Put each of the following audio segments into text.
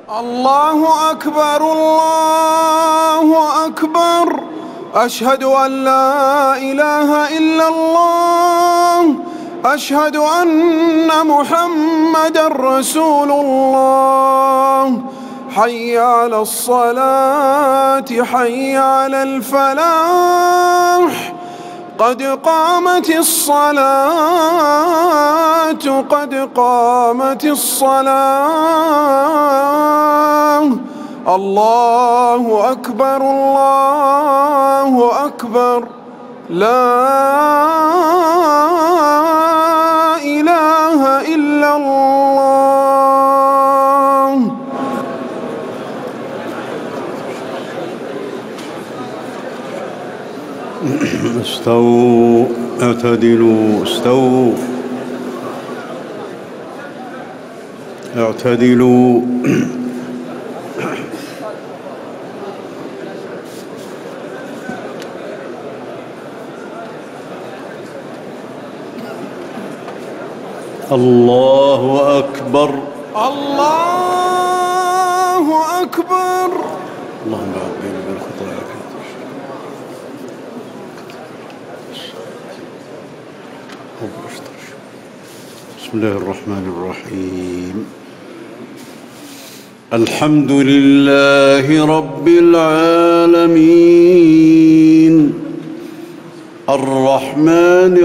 الله أكبر الله أكبر. أشهد أن لا إله إلا الله. أشهد أن محمدًا رسول الله. حي على الصلاة حي على الفلاح. قد قامت الصلاة قد قامت الصلاة. الله أكبر الله أكبر. لا إله إلا الله. استووا اعتدلوا استووا اعتدلوا. الله أكبر الله أكبر. اللهم بعد بيني وبين خطاياك. بسم الله الرحمن الرحيم. الحمد لله رب العالمين الرحمن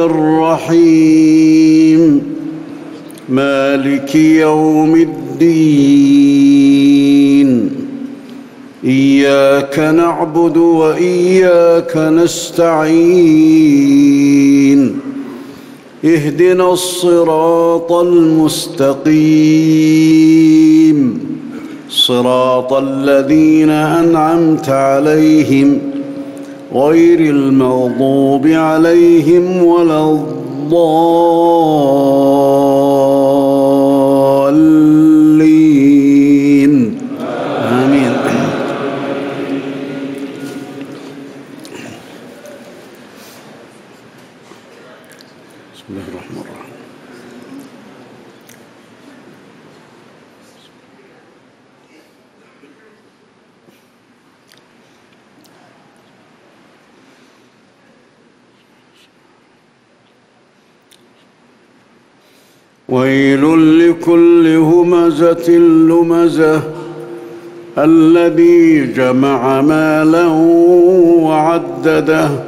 الرحيم مالك يوم الدين. إياك نعبد وإياك نستعين. اهدنا الصراط المستقيم صراط الذين أنعمت عليهم غير المغضوب عليهم ولا الضالين. آمين. بسم الله الرحمن الرحيم. ويل لكل همزة لمزة الذي جمع مالا وعدده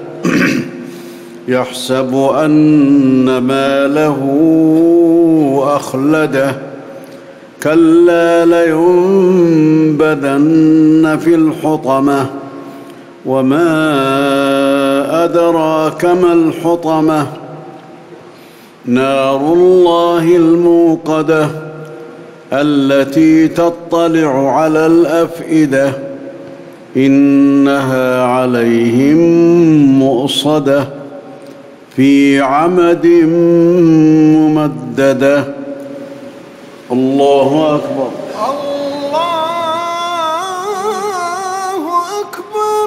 يحسب أن ماله أخلده كلا لينبذن في الحطمة وما أدراك ما الحطمة نار الله الموقدة التي تطلع على الأفئدة إنها عليهم مؤصدة في عمد ممددة. الله أكبر الله أكبر.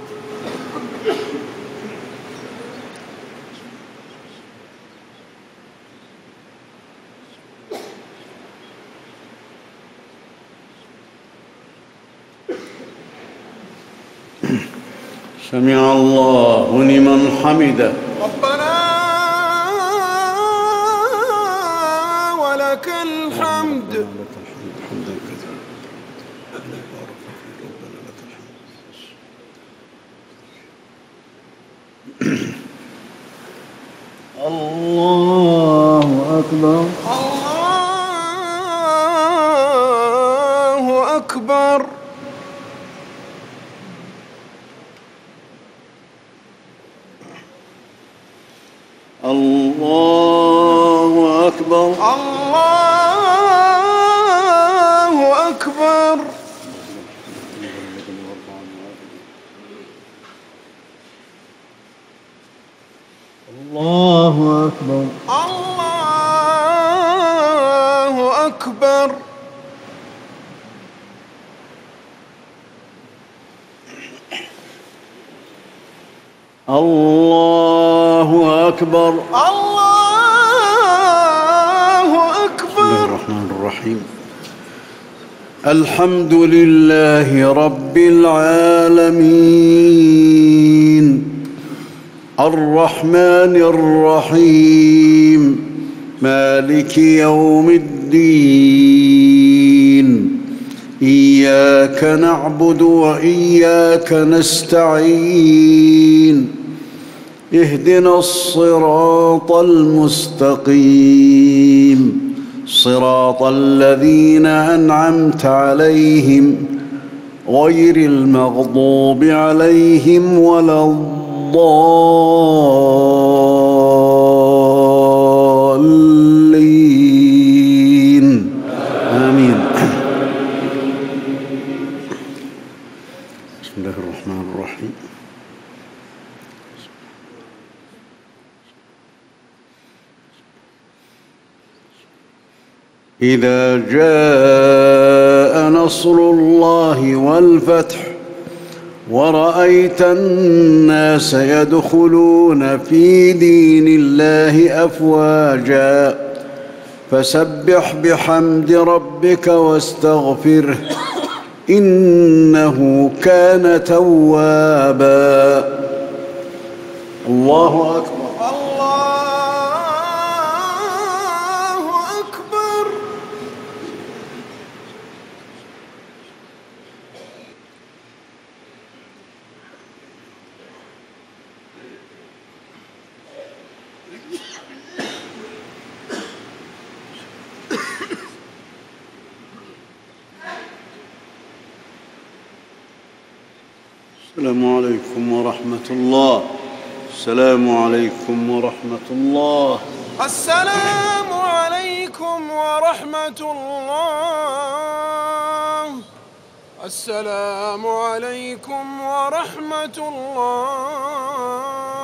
سمع الله لمن حمده. ربنا ولك الحمد. الله أكبر الله أكبر. الله أكبر الله أكبر. الله أكبر الله أكبر. الله أكبر. الله أكبر. بسم الله الرحمن الرحيم. الحمد لله رب العالمين الرحمن الرحيم مالك يوم الدين إياك نعبد وإياك نستعين اهدنا الصراط المستقيم صراط الذين أنعمت عليهم غير المغضوب عليهم ولا الضالين آمين. بسم الله الرحمن الرحيم. إذا جاء نصر الله والفتح ورأيت الناس يدخلون في دين الله أفواجا فسبح بحمد ربك واستغفره إنه كان توابا. الله أكبر. السلام عليكم ورحمة الله. السلام عليكم ورحمة الله. السلام عليكم ورحمة الله. السلام عليكم ورحمة الله.